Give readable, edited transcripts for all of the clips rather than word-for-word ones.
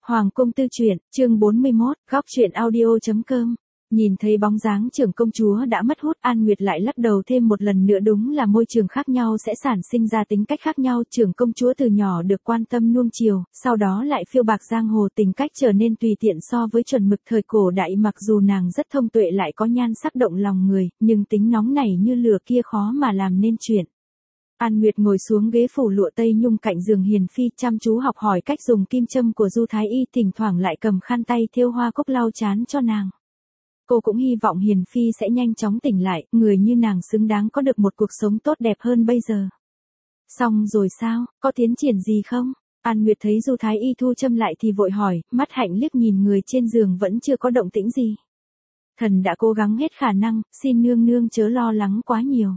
Hoàng cung tư truyện, chương 41, góc truyện audio.com. Nhìn thấy bóng dáng trưởng công chúa đã mất hút, An Nguyệt lại lắc đầu thêm một lần nữa, đúng là môi trường khác nhau sẽ sản sinh ra tính cách khác nhau. Trưởng công chúa từ nhỏ được quan tâm nuông chiều, sau đó lại phiêu bạc giang hồ, tính cách trở nên tùy tiện so với chuẩn mực thời cổ đại. Mặc dù nàng rất thông tuệ lại có nhan sắc động lòng người, nhưng tính nóng nảy như lửa kia khó mà làm nên chuyện. An Nguyệt ngồi xuống ghế phủ lụa tây nhung cạnh giường Hiền Phi, chăm chú học hỏi cách dùng kim châm của Du Thái Y, thỉnh thoảng lại cầm khăn tay thêu hoa cúc lau chán cho nàng. Cô cũng hy vọng Hiền Phi sẽ nhanh chóng tỉnh lại, người như nàng xứng đáng có được một cuộc sống tốt đẹp hơn bây giờ. Xong rồi sao, có tiến triển gì không? An Nguyệt thấy Du Thái Y thu châm lại thì vội hỏi, mắt hạnh liếc nhìn người trên giường vẫn chưa có động tĩnh gì. Thần đã cố gắng hết khả năng, xin nương nương chớ lo lắng quá nhiều.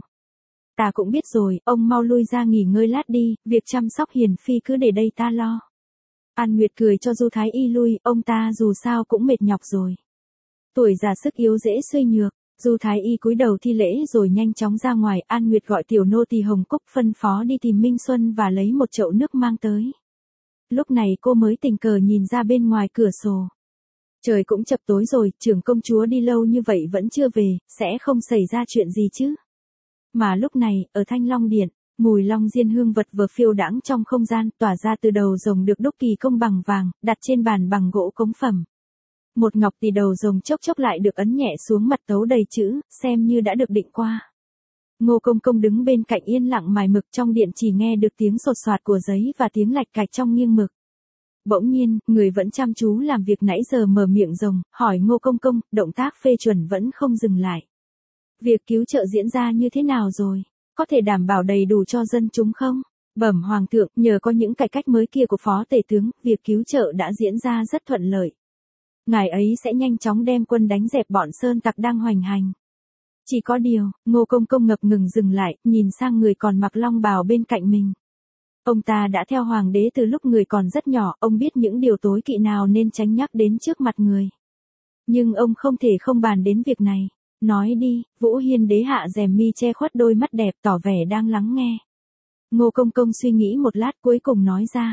Ta cũng biết rồi, ông mau lui ra nghỉ ngơi lát đi, việc chăm sóc Hiền Phi cứ để đây ta lo. An Nguyệt cười cho Du Thái Y lui, ông ta dù sao cũng mệt nhọc rồi. Tuổi già sức yếu dễ suy nhược. Du Thái Y cúi đầu thi lễ rồi nhanh chóng ra ngoài. An Nguyệt gọi tiểu nô tỳ Hồng Cúc phân phó đi tìm Minh Xuân và lấy một chậu nước mang tới. Lúc này cô mới tình cờ nhìn ra bên ngoài cửa sổ. Trời cũng chập tối rồi, trưởng công chúa đi lâu như vậy vẫn chưa về, sẽ không xảy ra chuyện gì chứ. Mà lúc này, ở Thanh Long Điện, mùi long diên hương vật vừa phiêu đãng trong không gian, tỏa ra từ đầu rồng được đúc kỳ công bằng vàng, đặt trên bàn bằng gỗ cống phẩm. Một ngọc tỷ đầu rồng chốc chốc lại được ấn nhẹ xuống mặt tấu đầy chữ, xem như đã được định qua. Ngô Công Công đứng bên cạnh yên lặng mài mực, trong điện chỉ nghe được tiếng sột soạt của giấy và tiếng lạch cạch trong nghiêng mực. Bỗng nhiên, người vẫn chăm chú làm việc nãy giờ mở miệng rồng, hỏi Ngô Công Công, động tác phê chuẩn vẫn không dừng lại. Việc cứu trợ diễn ra như thế nào rồi? Có thể đảm bảo đầy đủ cho dân chúng không? Bẩm Hoàng thượng, nhờ có những cải cách mới kia của Phó Tể tướng, việc cứu trợ đã diễn ra rất thuận lợi. Ngài ấy sẽ nhanh chóng đem quân đánh dẹp bọn sơn tặc đang hoành hành. Chỉ có điều, Ngô Công Công ngập ngừng dừng lại, nhìn sang người còn mặc long bào bên cạnh mình. Ông ta đã theo Hoàng đế từ lúc người còn rất nhỏ, ông biết những điều tối kỵ nào nên tránh nhắc đến trước mặt người. Nhưng ông không thể không bàn đến việc này. Nói đi, Vũ Hiên đế hạ rèm mi che khuất đôi mắt đẹp, tỏ vẻ đang lắng nghe. Ngô Công Công suy nghĩ một lát cuối cùng nói ra.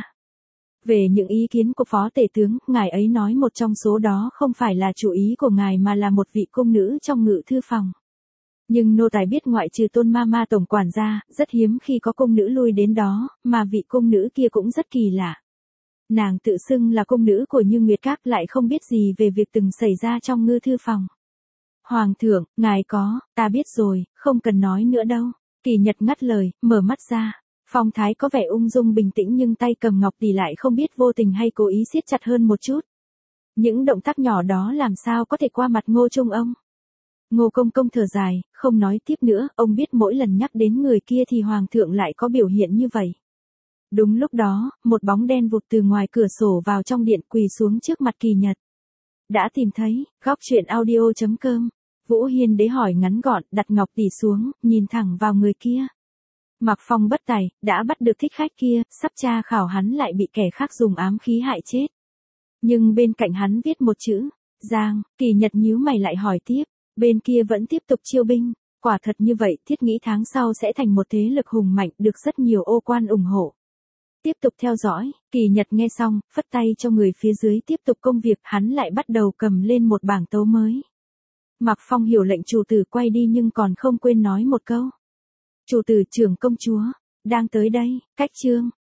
Về những ý kiến của Phó Tể tướng, ngài ấy nói một trong số đó không phải là chủ ý của ngài mà là một vị cung nữ trong ngự thư phòng. Nhưng nô tài biết ngoại trừ Tôn Ma tổng quản gia, rất hiếm khi có cung nữ lui đến đó, mà vị cung nữ kia cũng rất kỳ lạ. Nàng tự xưng là cung nữ của Như Nguyệt Các, lại không biết gì về việc từng xảy ra trong ngự thư phòng. Hoàng thượng, ngài có, ta biết rồi, không cần nói nữa đâu. Kỳ Nhật ngắt lời, mở mắt ra. Phong thái có vẻ ung dung bình tĩnh nhưng tay cầm ngọc tỷ lại không biết vô tình hay cố ý siết chặt hơn một chút. Những động tác nhỏ đó làm sao có thể qua mặt Ngô Trung ông? Ngô Công Công thở dài, không nói tiếp nữa, ông biết mỗi lần nhắc đến người kia thì Hoàng thượng lại có biểu hiện như vậy. Đúng lúc đó, một bóng đen vụt từ ngoài cửa sổ vào trong điện, quỳ xuống trước mặt Kỳ Nhật. Đã tìm thấy, góc truyện audio.com. Vũ Hiên đế hỏi ngắn gọn, đặt ngọc tỷ xuống, nhìn thẳng vào người kia. Mạc Phong bất tài, đã bắt được thích khách kia, sắp tra khảo hắn lại bị kẻ khác dùng ám khí hại chết. Nhưng bên cạnh hắn viết một chữ, Giang. Kỳ Nhật nhíu mày lại hỏi tiếp, bên kia vẫn tiếp tục chiêu binh, quả thật như vậy, thiết nghĩ tháng sau sẽ thành một thế lực hùng mạnh, được rất nhiều ô quan ủng hộ. Tiếp tục theo dõi. Kỳ Nhật nghe xong, phất tay cho người phía dưới tiếp tục công việc, hắn lại bắt đầu cầm lên một bảng tấu mới. Mạc Phong hiểu lệnh chủ tử quay đi nhưng còn không quên nói một câu. Chủ tử trưởng công chúa, đang tới đây, cách chương.